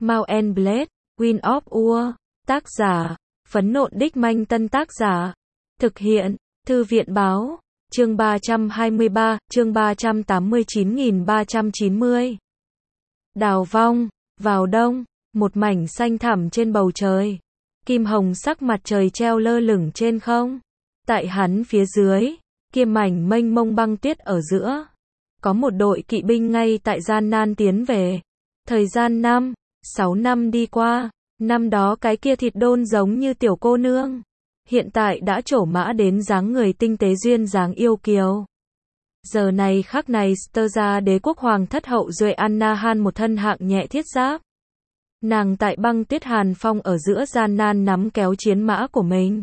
Mount and Blade, Wind of War, tác giả, Phấn Nộn Đích Manh Tân tác giả, thực hiện, Thư viện Báo, chương 323, chương 389.390. Đào vong, vào đông, một mảnh xanh thẳm trên bầu trời, kim hồng sắc mặt trời treo lơ lửng trên không. Tại hắn phía dưới, kia mảnh mênh mông băng tuyết ở giữa, có một đội kỵ binh ngay tại gian nan tiến về. Thời gian 6 năm đi qua, năm đó cái kia thịt đôn giống như tiểu cô nương, hiện tại đã trổ mã đến dáng người tinh tế duyên dáng yêu kiều. Giờ này khắc này Sterza đế quốc hoàng thất hậu duệ Anna-han một thân hạng nhẹ thiết giáp. Nàng tại băng tuyết hàn phong ở giữa gian nan nắm kéo chiến mã của mình.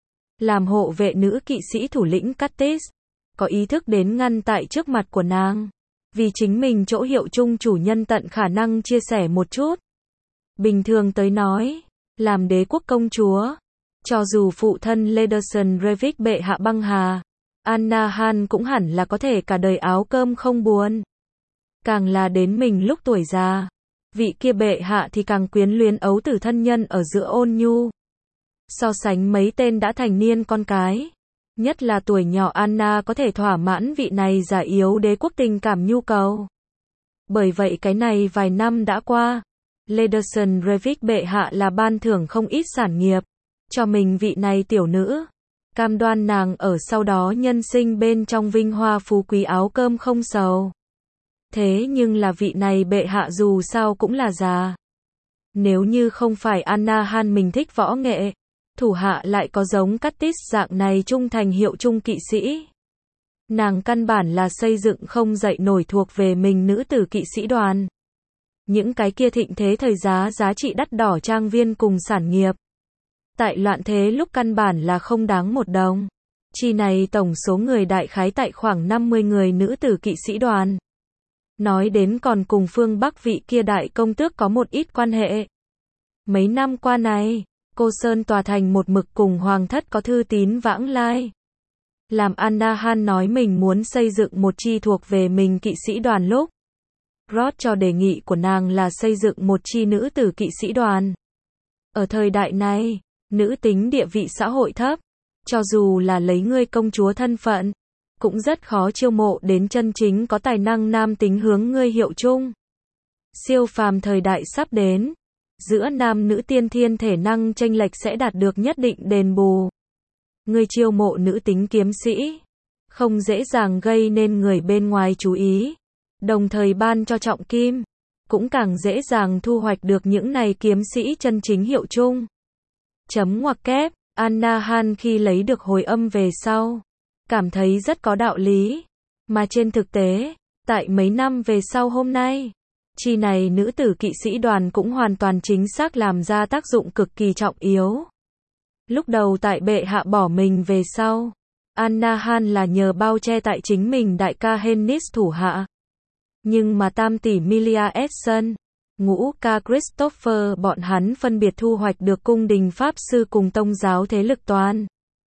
Làm hộ vệ nữ kỵ sĩ thủ lĩnh Kattis, có ý thức đến ngăn tại trước mặt của nàng. Vì chính mình chỗ hiệu chung chủ nhân tận khả năng chia sẻ một chút. Bình thường tới nói, làm đế quốc công chúa, cho dù phụ thân Lederson Revik bệ hạ băng hà, Anna-han cũng hẳn là có thể cả đời áo cơm không buồn. Càng là đến mình lúc tuổi già, vị kia bệ hạ thì càng quyến luyến ấu tử thân nhân ở giữa ôn nhu. So sánh mấy tên đã thành niên con cái, nhất là tuổi nhỏ Anna có thể thỏa mãn vị này già yếu đế quốc tình cảm nhu cầu. Bởi vậy cái này vài năm đã qua, Lederson Revik bệ hạ là ban thưởng không ít sản nghiệp cho mình vị này tiểu nữ, cam đoan nàng ở sau đó nhân sinh bên trong vinh hoa phú quý áo cơm không sầu. Thế nhưng là vị này bệ hạ dù sao cũng là già. Nếu như không phải Anna-han mình thích võ nghệ, thủ hạ lại có giống Kattis dạng này trung thành hiệu trung kỵ sĩ, nàng căn bản là xây dựng không dậy nổi thuộc về mình nữ tử kỵ sĩ đoàn. Những cái kia thịnh thế thời giá trị đắt đỏ trang viên cùng sản nghiệp, tại loạn thế lúc căn bản là không đáng một đồng. Chi này tổng số người đại khái tại khoảng 50 người nữ tử kỵ sĩ đoàn. Nói đến còn cùng phương Bắc vị kia đại công tước có một ít quan hệ. Mấy năm qua này, Cô Sơn tòa thành một mực cùng hoàng thất có thư tín vãng lai. Làm Anna-han nói mình muốn xây dựng một chi thuộc về mình kỵ sĩ đoàn lúc, Rod cho đề nghị của nàng là xây dựng một chi nữ tử kỵ sĩ đoàn. Ở thời đại này, nữ tính địa vị xã hội thấp, cho dù là lấy ngươi công chúa thân phận, cũng rất khó chiêu mộ đến chân chính có tài năng nam tính hướng ngươi hiệu chung. Siêu phàm thời đại sắp đến, giữa nam nữ tiên thiên thể năng chênh lệch sẽ đạt được nhất định đền bù. Ngươi chiêu mộ nữ tính kiếm sĩ, không dễ dàng gây nên người bên ngoài chú ý, đồng thời ban cho trọng kim, cũng càng dễ dàng thu hoạch được những này kiếm sĩ chân chính hiệu chung. Chấm ngoặc kép, Anna-han khi lấy được hồi âm về sau, cảm thấy rất có đạo lý, mà trên thực tế, tại mấy năm về sau hôm nay, chi này nữ tử kỵ sĩ đoàn cũng hoàn toàn chính xác làm ra tác dụng cực kỳ trọng yếu. Lúc đầu tại bệ hạ bỏ mình về sau, Anna-han là nhờ bao che tại chính mình đại ca Hennis thủ hạ. Nhưng mà tam tỷ Milia Edson, ngũ ca Christopher bọn hắn phân biệt thu hoạch được cung đình pháp sư cùng tông giáo thế lực toàn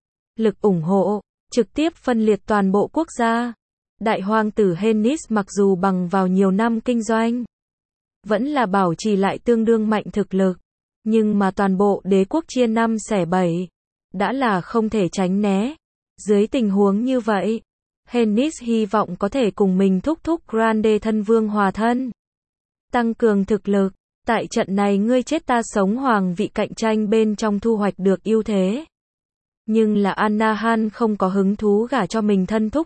lực ủng hộ, trực tiếp phân liệt toàn bộ quốc gia. Đại hoàng tử Hennis mặc dù bằng vào nhiều năm kinh doanh, vẫn là bảo trì lại tương đương mạnh thực lực, nhưng mà toàn bộ đế quốc chia 5 xẻ 7, đã là không thể tránh né. Dưới tình huống như vậy, Hennis hy vọng có thể cùng mình thúc Grande thân vương hòa thân, tăng cường thực lực, tại trận này ngươi chết ta sống hoàng vị cạnh tranh bên trong thu hoạch được ưu thế. Nhưng là Anna-han không có hứng thú gả cho mình thân thúc.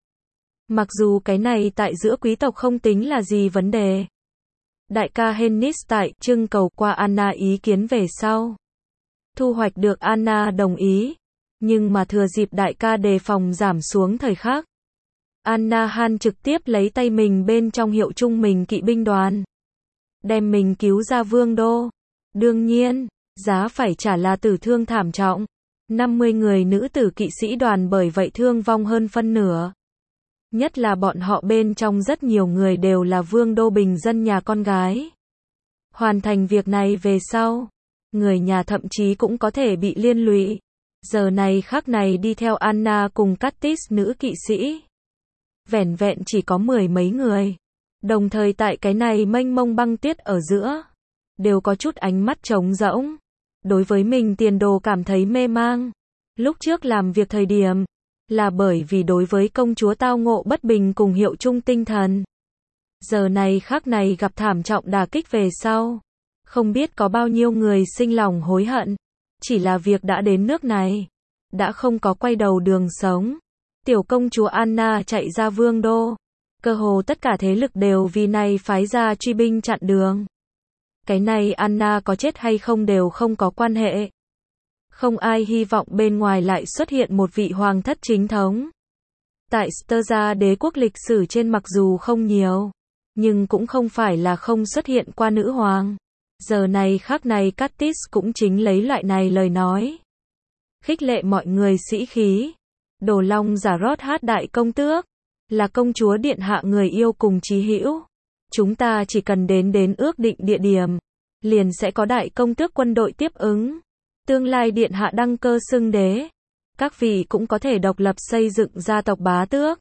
Mặc dù cái này tại giữa quý tộc không tính là gì vấn đề. Đại ca Hennis tại trưng cầu qua Anna ý kiến về sau, thu hoạch được Anna đồng ý, nhưng mà thừa dịp đại ca đề phòng giảm xuống thời khắc, Anna-han trực tiếp lấy tay mình bên trong hiệu chung mình kỵ binh đoàn, đem mình cứu ra vương đô. Đương nhiên, giá phải trả là tử thương thảm trọng. 50 người nữ tử kỵ sĩ đoàn bởi vậy thương vong hơn phân nửa. Nhất là bọn họ bên trong rất nhiều người đều là vương đô bình dân nhà con gái. Hoàn thành việc này về sau, người nhà thậm chí cũng có thể bị liên lụy. Giờ này khắc này đi theo Anna cùng Kattis nữ kỵ sĩ, vẻn vẹn chỉ có 10 mấy người. Đồng thời tại cái này mênh mông băng tuyết ở giữa, đều có chút ánh mắt trống rỗng. Đối với mình tiền đồ cảm thấy mê mang. Lúc trước làm việc thời điểm, là bởi vì đối với công chúa tao ngộ bất bình cùng hiệu chung tinh thần. Giờ này khắc này gặp thảm trọng đả kích về sau. Không biết có bao nhiêu người sinh lòng hối hận. Chỉ là việc đã đến nước này. Đã không có quay đầu đường sống. Tiểu công chúa Anna chạy ra vương đô. Cơ hồ tất cả thế lực đều vì này phái ra truy binh chặn đường. Cái này Anna có chết hay không đều không có quan hệ. Không ai hy vọng bên ngoài lại xuất hiện một vị hoàng thất chính thống. Tại Sterza đế quốc lịch sử trên mặc dù không nhiều, nhưng cũng không phải là không xuất hiện qua nữ hoàng. Giờ này khắc này Katniss cũng chính lấy loại này lời nói. Khích lệ mọi người sĩ khí. Đồ Long giả rót hát đại công tước. Là công chúa điện hạ người yêu cùng chí hữu. Chúng ta chỉ cần đến ước định địa điểm. Liền sẽ có đại công tước quân đội tiếp ứng. Tương lai điện hạ đăng cơ xưng đế. Các vị cũng có thể độc lập xây dựng gia tộc bá tước.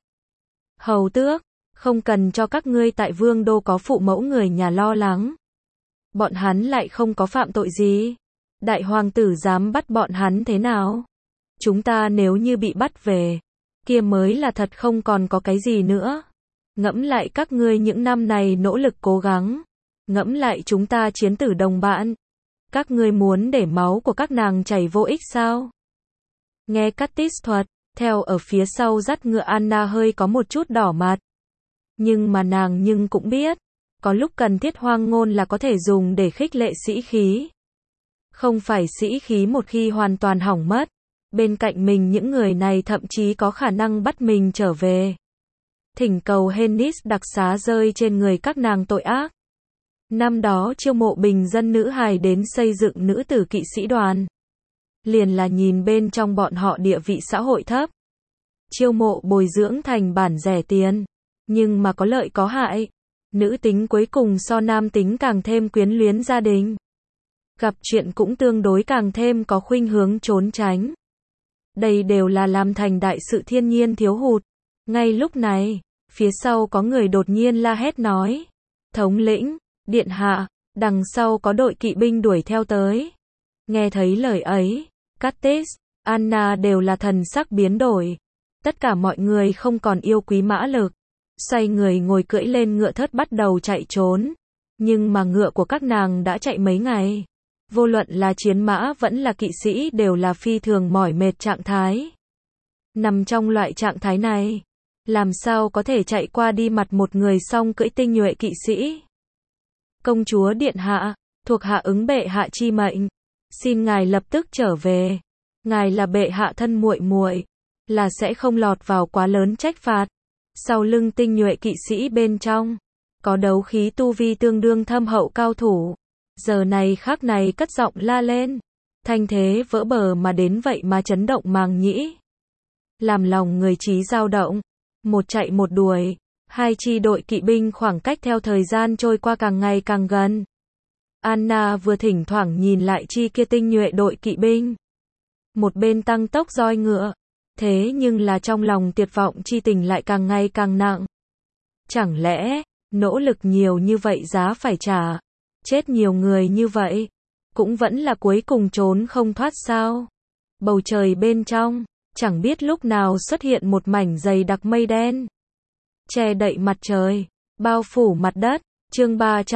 Hầu tước. Không cần cho các ngươi tại vương đô có phụ mẫu người nhà lo lắng. Bọn hắn lại không có phạm tội gì. Đại hoàng tử dám bắt bọn hắn thế nào? Chúng ta nếu như bị bắt về, kia mới là thật không còn có cái gì nữa. Ngẫm lại các ngươi những năm này nỗ lực cố gắng. Ngẫm lại chúng ta chiến tử đồng bạn. Các ngươi muốn để máu của các nàng chảy vô ích sao? Nghe Katniss thuật, theo ở phía sau dắt ngựa Anna hơi có một chút đỏ mặt. Nhưng mà nàng cũng biết, có lúc cần thiết hoang ngôn là có thể dùng để khích lệ sĩ khí. Không phải sĩ khí một khi hoàn toàn hỏng mất. Bên cạnh mình những người này thậm chí có khả năng bắt mình trở về. Thỉnh cầu Hennis đặc xá rơi trên người các nàng tội ác. Năm đó chiêu mộ bình dân nữ hài đến xây dựng nữ tử kỵ sĩ đoàn. Liền là nhìn bên trong bọn họ địa vị xã hội thấp. Chiêu mộ bồi dưỡng thành bản rẻ tiền. Nhưng mà có lợi có hại. Nữ tính cuối cùng so nam tính càng thêm quyến luyến gia đình. Gặp chuyện cũng tương đối càng thêm có khuynh hướng trốn tránh. Đây đều là làm thành đại sự thiên nhiên thiếu hụt. Ngay lúc này, phía sau có người đột nhiên la hét nói. Thống lĩnh, điện hạ, đằng sau có đội kỵ binh đuổi theo tới. Nghe thấy lời ấy, Katniss, Anna đều là thần sắc biến đổi. Tất cả mọi người không còn yêu quý mã lực. Xoay người ngồi cưỡi lên ngựa thớt bắt đầu chạy trốn. Nhưng mà ngựa của các nàng đã chạy mấy ngày. Vô luận là chiến mã vẫn là kỵ sĩ đều là phi thường mỏi mệt trạng thái. Nằm trong loại trạng thái này, làm sao có thể chạy qua đi mặt một người song cưỡi tinh nhuệ kỵ sĩ? Công chúa điện hạ, thuộc hạ ứng bệ hạ chi mệnh, xin ngài lập tức trở về. Ngài là bệ hạ thân muội muội, là sẽ không lọt vào quá lớn trách phạt. Sau lưng tinh nhuệ kỵ sĩ bên trong, có đấu khí tu vi tương đương thâm hậu cao thủ. Giờ này khắc này cất giọng la lên. Thanh thế vỡ bờ mà đến vậy mà chấn động màng nhĩ. Làm lòng người trí dao động. Một chạy một đuổi. Hai chi đội kỵ binh khoảng cách theo thời gian trôi qua càng ngày càng gần. Anna vừa thỉnh thoảng nhìn lại chi kia tinh nhuệ đội kỵ binh. Một bên tăng tốc roi ngựa. Thế nhưng là trong lòng tuyệt vọng chi tình lại càng ngày càng nặng. Chẳng lẽ, nỗ lực nhiều như vậy giá phải trả? Chết nhiều người như vậy, cũng vẫn là cuối cùng trốn không thoát sao? Bầu trời bên trong, chẳng biết lúc nào xuất hiện một mảnh dày đặc mây đen. Che đậy mặt trời, bao phủ mặt đất, chương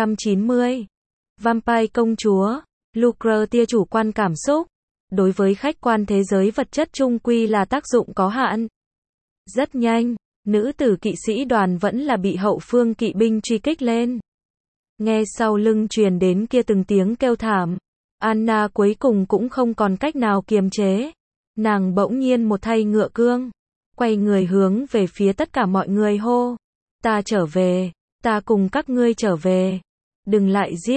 390. Vampire công chúa, Lucretia chủ quan cảm xúc. Đối với khách quan thế giới vật chất chung quy là tác dụng có hạn. Rất nhanh, nữ tử kỵ sĩ đoàn vẫn là bị hậu phương kỵ binh truy kích lên. Nghe sau lưng truyền đến kia từng tiếng kêu thảm. Anna cuối cùng cũng không còn cách nào kiềm chế. Nàng bỗng nhiên một thay ngựa cương. Quay người hướng về phía tất cả mọi người hô. Ta trở về. Ta cùng các ngươi trở về. Đừng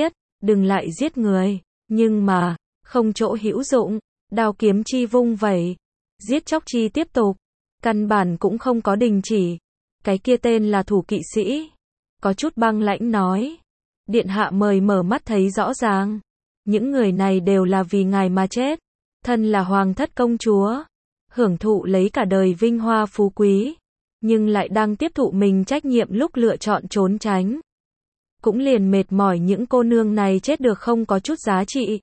lại giết người. Nhưng mà, không chỗ hữu dụng. Đao kiếm chi vung vẩy. Giết chóc chi tiếp tục. Căn bản cũng không có đình chỉ. Cái kia tên là thủ kỵ sĩ. Có chút băng lãnh nói. Điện hạ mời mở mắt thấy rõ ràng. Những người này đều là vì ngài mà chết. Thân là hoàng thất công chúa. Hưởng thụ lấy cả đời vinh hoa phú quý. Nhưng lại đang tiếp thụ mình trách nhiệm lúc lựa chọn trốn tránh. cũng liền mệt mỏi những cô nương này chết được không có chút giá trị.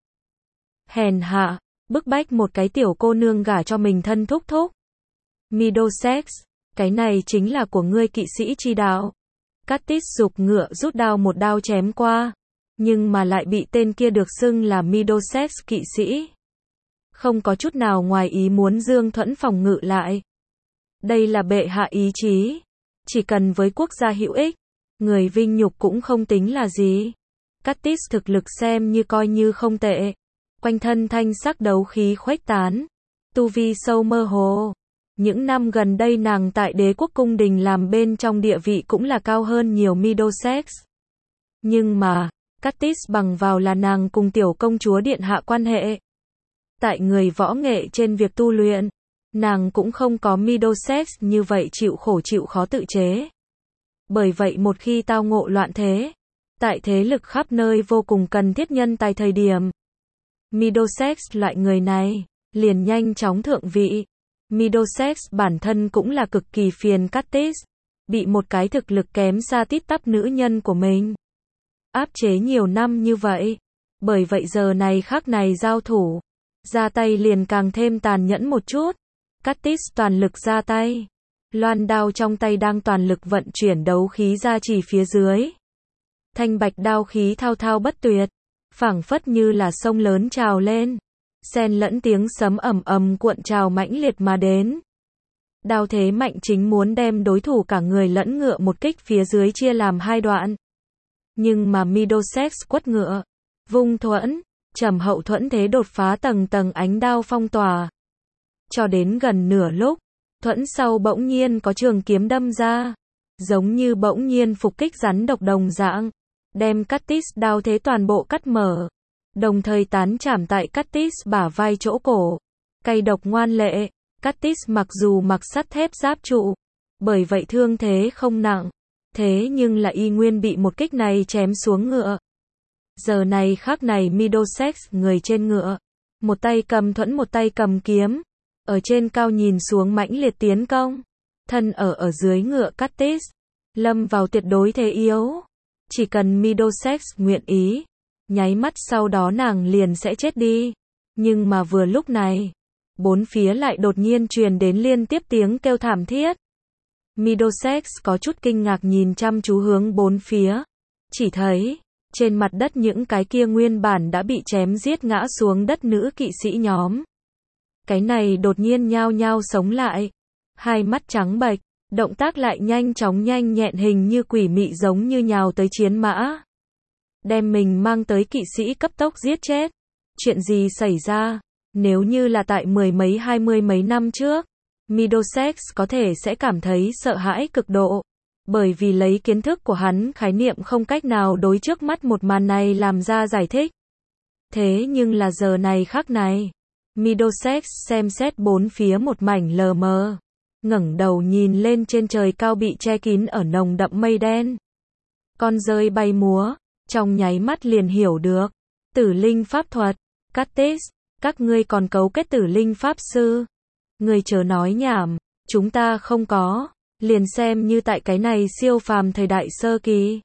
Hèn hạ, bức bách một cái tiểu cô nương gả cho mình thân thúc thúc. Middlesex, cái này chính là của ngươi kỵ sĩ chi đạo. Curtis giục ngựa rút đao một đao chém qua, nhưng mà lại bị tên kia được xưng là Middlesex kỵ sĩ. Không có chút nào ngoài ý muốn Dương Thuẫn phòng ngự lại. Đây là bệ hạ ý chí. Chỉ cần với quốc gia hữu ích, người vinh nhục cũng không tính là gì. Curtis thực lực xem như coi như không tệ. Quanh thân thanh sắc đấu khí khuếch tán. Tu vi sâu mơ hồ. Những năm gần đây nàng tại đế quốc cung đình làm bên trong địa vị cũng là cao hơn nhiều Middlesex. Nhưng mà, Curtis bằng vào là nàng cùng tiểu công chúa điện hạ quan hệ. Tại người võ nghệ trên việc tu luyện, nàng cũng không có Middlesex như vậy chịu khổ chịu khó tự chế. Bởi vậy một khi tao ngộ loạn thế, tại thế lực khắp nơi vô cùng cần thiết nhân tài thời điểm, Middlesex loại người này, liền nhanh chóng thượng vị. Middlesex bản thân cũng là cực kỳ phiền Curtis, bị một cái thực lực kém xa tít tắp nữ nhân của mình áp chế nhiều năm như vậy. Bởi vậy giờ này khắc này giao thủ, ra tay liền càng thêm tàn nhẫn một chút. Curtis toàn lực ra tay. Loan đao trong tay đang toàn lực vận chuyển đấu khí ra chỉ phía dưới. Thanh bạch đao khí thao thao bất tuyệt, phảng phất như là sông lớn trào lên. Xen lẫn tiếng sấm ầm ầm cuộn trào mãnh liệt mà đến. Đao thế mạnh chính muốn đem đối thủ cả người lẫn ngựa một kích phía dưới chia làm hai đoạn. Nhưng mà Middlesex quất ngựa, vung thuẫn, trầm hậu thuẫn thế đột phá tầng tầng ánh đao phong tỏa. Cho đến gần nửa lúc, thuẫn sau bỗng nhiên có trường kiếm đâm ra, giống như bỗng nhiên phục kích rắn độc đồng dạng, đem Curtis đao thế toàn bộ cắt mở, đồng thời tán chảm tại Curtis bả vai chỗ cổ. Cay độc ngoan lệ, Curtis mặc dù mặc sắt thép giáp trụ, bởi vậy thương thế không nặng, thế nhưng là y nguyên bị một kích này chém xuống ngựa. Giờ này khắc này Middlesex người trên ngựa, một tay cầm thuẫn một tay cầm kiếm, ở trên cao nhìn xuống mãnh liệt tiến công, thân ở dưới ngựa Curtis, lâm vào tuyệt đối thế yếu. Chỉ cần Middlesex nguyện ý, nháy mắt sau đó nàng liền sẽ chết đi. Nhưng mà vừa lúc này, bốn phía lại đột nhiên truyền đến liên tiếp tiếng kêu thảm thiết. Middlesex có chút kinh ngạc nhìn chăm chú hướng bốn phía, chỉ thấy trên mặt đất những cái kia nguyên bản đã bị chém giết ngã xuống đất nữ kỵ sĩ nhóm. Cái này đột nhiên nhao nhao sống lại, hai mắt trắng bệch, động tác lại nhanh chóng nhanh nhẹn hình như quỷ mị giống như nhào tới chiến mã. Đem mình mang tới kỵ sĩ cấp tốc giết chết. Chuyện gì xảy ra? Nếu như là tại mười mấy 20 mấy năm trước, Middlesex có thể sẽ cảm thấy sợ hãi cực độ. Bởi vì lấy kiến thức của hắn khái niệm không cách nào đối trước mắt một màn này làm ra giải thích. Thế nhưng là giờ này khắc này, Middlesex xem xét bốn phía một mảnh lờ mờ, ngẩng đầu nhìn lên trên trời cao bị che kín ở nồng đậm mây đen. Con dơi bay múa, trong nháy mắt liền hiểu được. Tử linh pháp thuật, Curtis, các ngươi còn cấu kết tử linh pháp sư. Ngươi chớ nói nhảm, chúng ta không có, liền xem như tại cái này siêu phàm thời đại sơ kỳ.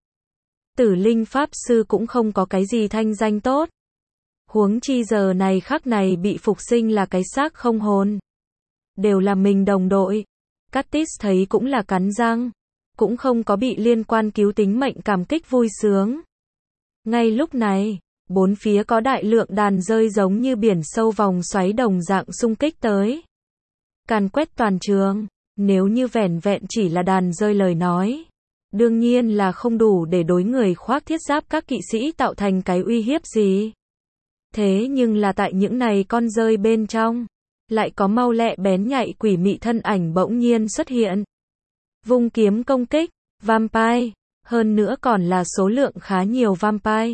Tử linh pháp sư cũng không có cái gì thanh danh tốt. Huống chi giờ này khắc này bị phục sinh là cái xác không hồn. Đều là mình đồng đội. Curtis thấy cũng là cắn răng, cũng không có bị liên quan cứu tính mệnh cảm kích vui sướng. Ngay lúc này, bốn phía có đại lượng đàn rơi giống như biển sâu vòng xoáy đồng dạng xung kích tới. Càn quét toàn trường, nếu như vẻn vẹn chỉ là đàn rơi lời nói, đương nhiên là không đủ để đối người khoác thiết giáp các kỵ sĩ tạo thành cái uy hiếp gì. Thế nhưng là tại những này con rơi bên trong, lại có mau lẹ bén nhạy quỷ mị thân ảnh bỗng nhiên xuất hiện. Vung kiếm công kích, vampire, hơn nữa còn là số lượng khá nhiều vampire.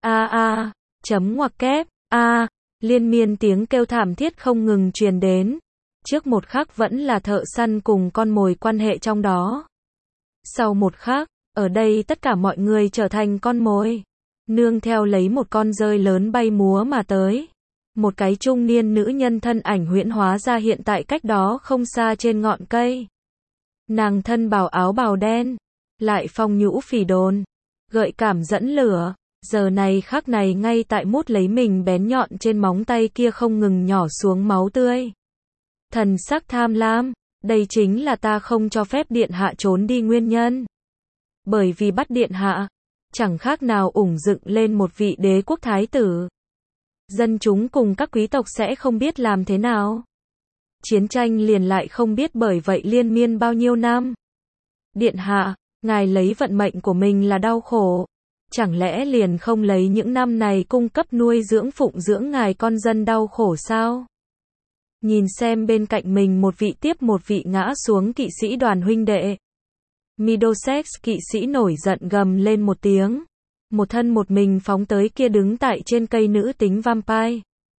Chấm ngoặc kép, liên miên tiếng kêu thảm thiết không ngừng truyền đến. Trước một khắc vẫn là thợ săn cùng con mồi quan hệ trong đó. Sau một khắc, ở đây tất cả mọi người trở thành con mồi. Nương theo lấy một con dơi lớn bay múa mà tới. Một cái trung niên nữ nhân thân ảnh huyễn hóa ra hiện tại cách đó không xa trên ngọn cây. Nàng thân bào áo bào đen, lại phong nhũ phỉ đồn, gợi cảm dẫn lửa, giờ này khắc này ngay tại mút lấy mình bén nhọn trên móng tay kia không ngừng nhỏ xuống máu tươi. Thần sắc tham lam, đây chính là ta không cho phép điện hạ trốn đi nguyên nhân. Bởi vì bắt điện hạ, chẳng khác nào ủng dựng lên một vị đế quốc thái tử. Dân chúng cùng các quý tộc sẽ không biết làm thế nào. Chiến tranh liền lại không biết bởi vậy liên miên bao nhiêu năm. Điện hạ, ngài lấy vận mệnh của mình là đau khổ. Chẳng lẽ liền không lấy những năm này cung cấp nuôi dưỡng phụng dưỡng ngài con dân đau khổ sao? Nhìn xem bên cạnh mình một vị tiếp một vị ngã xuống kỵ sĩ đoàn huynh đệ. Middlesex kỵ sĩ nổi giận gầm lên một tiếng. Một thân một mình phóng tới kia đứng tại trên cây nữ tính vampire.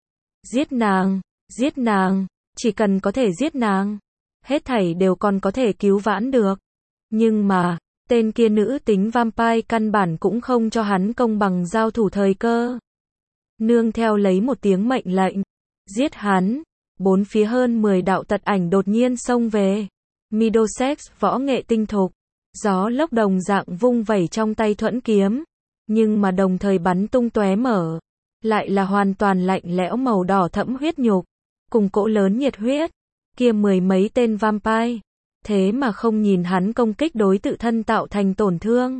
Giết nàng, chỉ cần có thể giết nàng. Hết thảy đều còn có thể cứu vãn được. Nhưng mà, tên kia nữ tính vampire căn bản cũng không cho hắn công bằng giao thủ thời cơ. Nương theo lấy một tiếng mệnh lệnh. Giết hắn. Bốn phía hơn 10 đạo tật ảnh đột nhiên xông về. Middlesex võ nghệ tinh thục. Gió lốc đồng dạng vung vẩy trong tay thuẫn kiếm. Nhưng mà đồng thời bắn tung tóe mở. Lại là hoàn toàn lạnh lẽo màu đỏ thẫm huyết nhục. Cùng cỗ lớn nhiệt huyết. Kia mười mấy tên vampire. Thế mà không nhìn hắn công kích đối tự thân tạo thành tổn thương.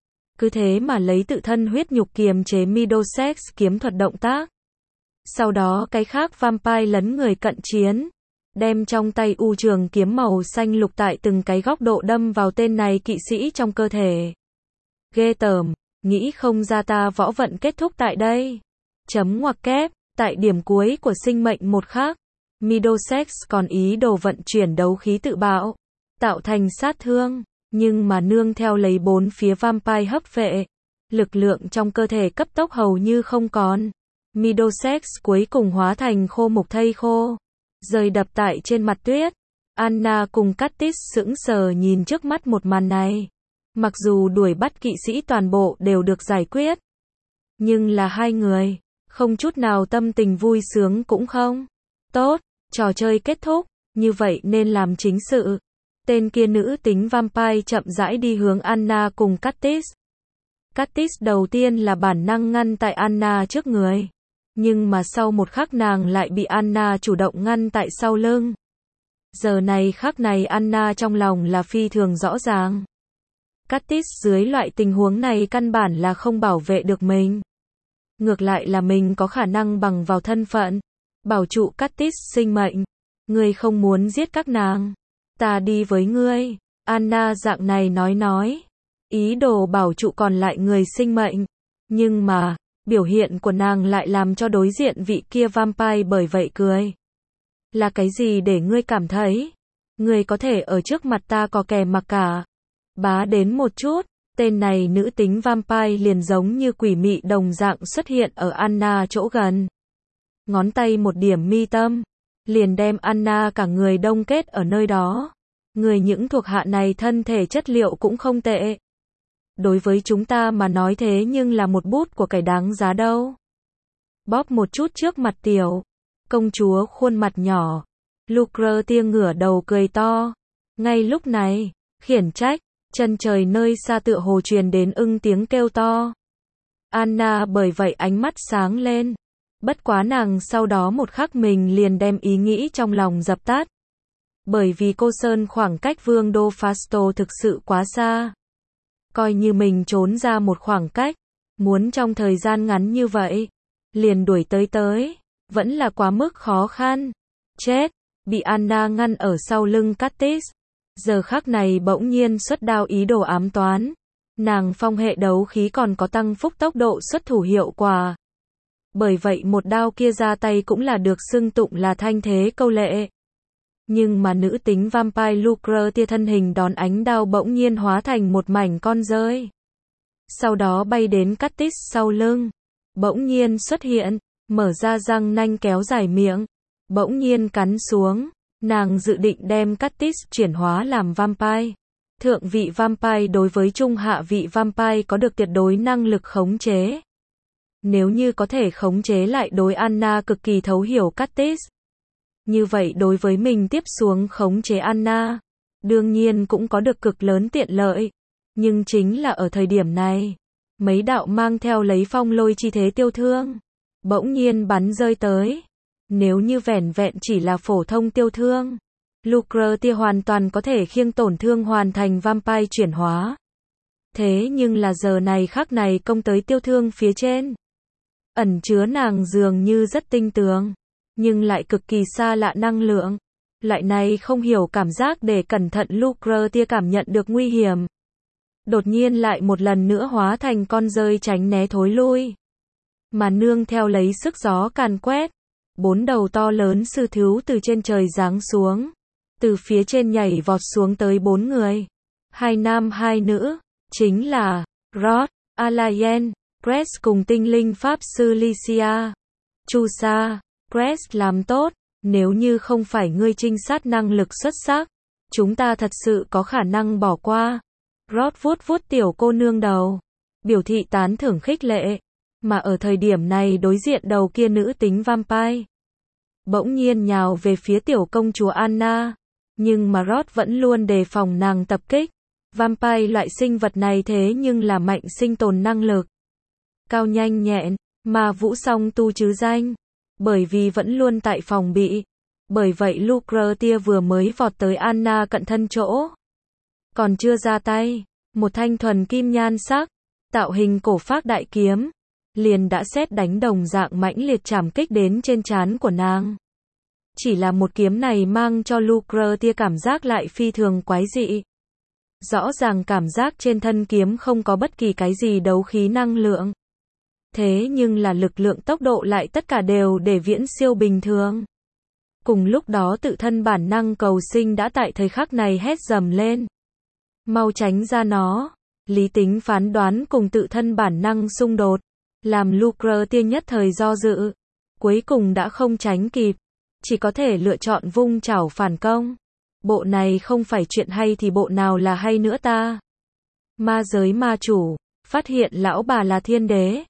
Cứ thế mà lấy tự thân huyết nhục kiềm chế Middlesex kiếm thuật động tác. Sau đó cái khác vampire lấn người cận chiến. Đem trong tay u trường kiếm màu xanh lục tại từng cái góc độ đâm vào tên này kỵ sĩ trong cơ thể. Ghê tởm, nghĩ không ra ta võ vận kết thúc tại đây. Chấm ngoặc kép, tại điểm cuối của sinh mệnh một khắc. Middlesex còn ý đồ vận chuyển đấu khí tự bạo. Tạo thành sát thương, nhưng mà nương theo lấy bốn phía vampire hấp vệ. Lực lượng trong cơ thể cấp tốc hầu như không còn. Middlesex cuối cùng hóa thành khô mục thây khô. Rơi đập tại trên mặt tuyết. Anna cùng Curtis sững sờ nhìn trước mắt một màn này. Mặc dù đuổi bắt kỵ sĩ toàn bộ đều được giải quyết. Nhưng là hai người, không chút nào tâm tình vui sướng cũng không. Tốt, trò chơi kết thúc, như vậy nên làm chính sự. Tên kia nữ tính vampire chậm rãi đi hướng Anna cùng Curtis. Curtis đầu tiên là bản năng ngăn tại Anna trước người. Nhưng mà sau một khắc nàng lại bị Anna chủ động ngăn tại sau lưng. Giờ này khắc này Anna trong lòng là phi thường rõ ràng. Curtis dưới loại tình huống này căn bản là không bảo vệ được mình. Ngược lại là mình có khả năng bằng vào thân phận. Bảo trụ Curtis sinh mệnh. Ngươi không muốn giết các nàng. Ta đi với ngươi. Anna dạng này nói. Ý đồ bảo trụ còn lại người sinh mệnh. Nhưng mà, biểu hiện của nàng lại làm cho đối diện vị kia vampire bởi vậy cười. Là cái gì để ngươi cảm thấy? Ngươi có thể ở trước mặt ta có kè mặc cả. Bá đến một chút, tên này nữ tính vampire liền giống như quỷ mị đồng dạng xuất hiện ở Anna chỗ gần. Ngón tay một điểm mi tâm, liền đem Anna cả người đông kết ở nơi đó. Người những thuộc hạ này thân thể chất liệu cũng không tệ. Đối với chúng ta mà nói thế nhưng là một bút của cải đáng giá đâu. Bóp một chút trước mặt tiểu công chúa khuôn mặt nhỏ. Lucre ngửa đầu cười to. Ngay lúc này, khiển trách, chân trời nơi xa tựa hồ truyền đến ưng tiếng kêu to. Anna bởi vậy ánh mắt sáng lên. Bất quá nàng sau đó một khắc mình liền đem ý nghĩ trong lòng dập tắt. Bởi vì cô Sơn khoảng cách vương đô Fasto thực sự quá xa. Coi như mình trốn ra một khoảng cách, muốn trong thời gian ngắn như vậy, liền đuổi tới, vẫn là quá mức khó khăn. Chết, bị Anna ngăn ở sau lưng Curtis. Giờ khắc này bỗng nhiên xuất đao ý đồ ám toán. Nàng phong hệ đấu khí còn có tăng phúc tốc độ xuất thủ hiệu quả. Bởi vậy một đao kia ra tay cũng là được xưng tụng là thanh thế câu lệ. Nhưng mà nữ tính vampire Lucre thân hình đón ánh đao bỗng nhiên hóa thành một mảnh con rơi. Sau đó bay đến Curtis sau lưng. Bỗng nhiên xuất hiện, mở ra răng nanh kéo dài miệng. Bỗng nhiên cắn xuống. Nàng dự định đem Curtis chuyển hóa làm vampire. Thượng vị vampire đối với trung hạ vị vampire có được tuyệt đối năng lực khống chế. Nếu như có thể khống chế lại đối Anna cực kỳ thấu hiểu Curtis. Như vậy đối với mình tiếp xuống khống chế Anna, đương nhiên cũng có được cực lớn tiện lợi. Nhưng chính là ở thời điểm này, mấy đạo mang theo lấy phong lôi chi thế tiêu thương, bỗng nhiên bắn rơi tới. Nếu như vẻn vẹn chỉ là phổ thông tiêu thương, Lucretia hoàn toàn có thể khiêng tổn thương hoàn thành vampire chuyển hóa. Thế nhưng là giờ này khắc này công tới tiêu thương phía trên, ẩn chứa nàng dường như rất tinh tường, nhưng lại cực kỳ xa lạ năng lượng. Loại này không hiểu cảm giác để cẩn thận Lucretia cảm nhận được nguy hiểm. Đột nhiên lại một lần nữa hóa thành con rơi tránh né thối lui. Mà nương theo lấy sức gió càn quét, 4 đầu to lớn sư thú từ trên trời giáng xuống. Từ phía trên nhảy vọt xuống tới 4 người. 2 nam 2 nữ, chính là Rod, Alayen, Crest cùng tinh linh pháp sư Lycia. Chusa, Crest làm tốt, nếu như không phải ngươi trinh sát năng lực xuất sắc, chúng ta thật sự có khả năng bỏ qua. Rod vuốt vuốt tiểu cô nương đầu, biểu thị tán thưởng khích lệ, mà ở thời điểm này đối diện đầu kia nữ tính vampire bỗng nhiên nhào về phía tiểu công chúa Anna, nhưng mà Rod vẫn luôn đề phòng nàng tập kích. Vampire loại sinh vật này thế nhưng là mạnh sinh tồn năng lực, cao nhanh nhẹn, mà vũ song tu chứ danh, bởi vì vẫn luôn tại phòng bị. Bởi vậy Lucretia vừa mới vọt tới Anna cận thân chỗ, còn chưa ra tay, một thanh thuần kim nhan sắc, tạo hình cổ phác đại kiếm, liền đã sét đánh đồng dạng mãnh liệt chảm kích đến trên trán của nàng. Chỉ là một kiếm này mang cho Lucretia cảm giác lại phi thường quái dị. Rõ ràng cảm giác trên thân kiếm không có bất kỳ cái gì đấu khí năng lượng. Thế nhưng là lực lượng tốc độ lại tất cả đều để viễn siêu bình thường. Cùng lúc đó tự thân bản năng cầu sinh đã tại thời khắc này hét dầm lên. Mau tránh ra nó. Lý tính phán đoán cùng tự thân bản năng xung đột, làm Lucretia nhất thời do dự. Cuối cùng đã không tránh kịp, chỉ có thể lựa chọn vung chảo phản công. Bộ này không phải chuyện hay thì bộ nào là hay nữa ta? Ma giới ma chủ, phát hiện lão bà là thiên đế.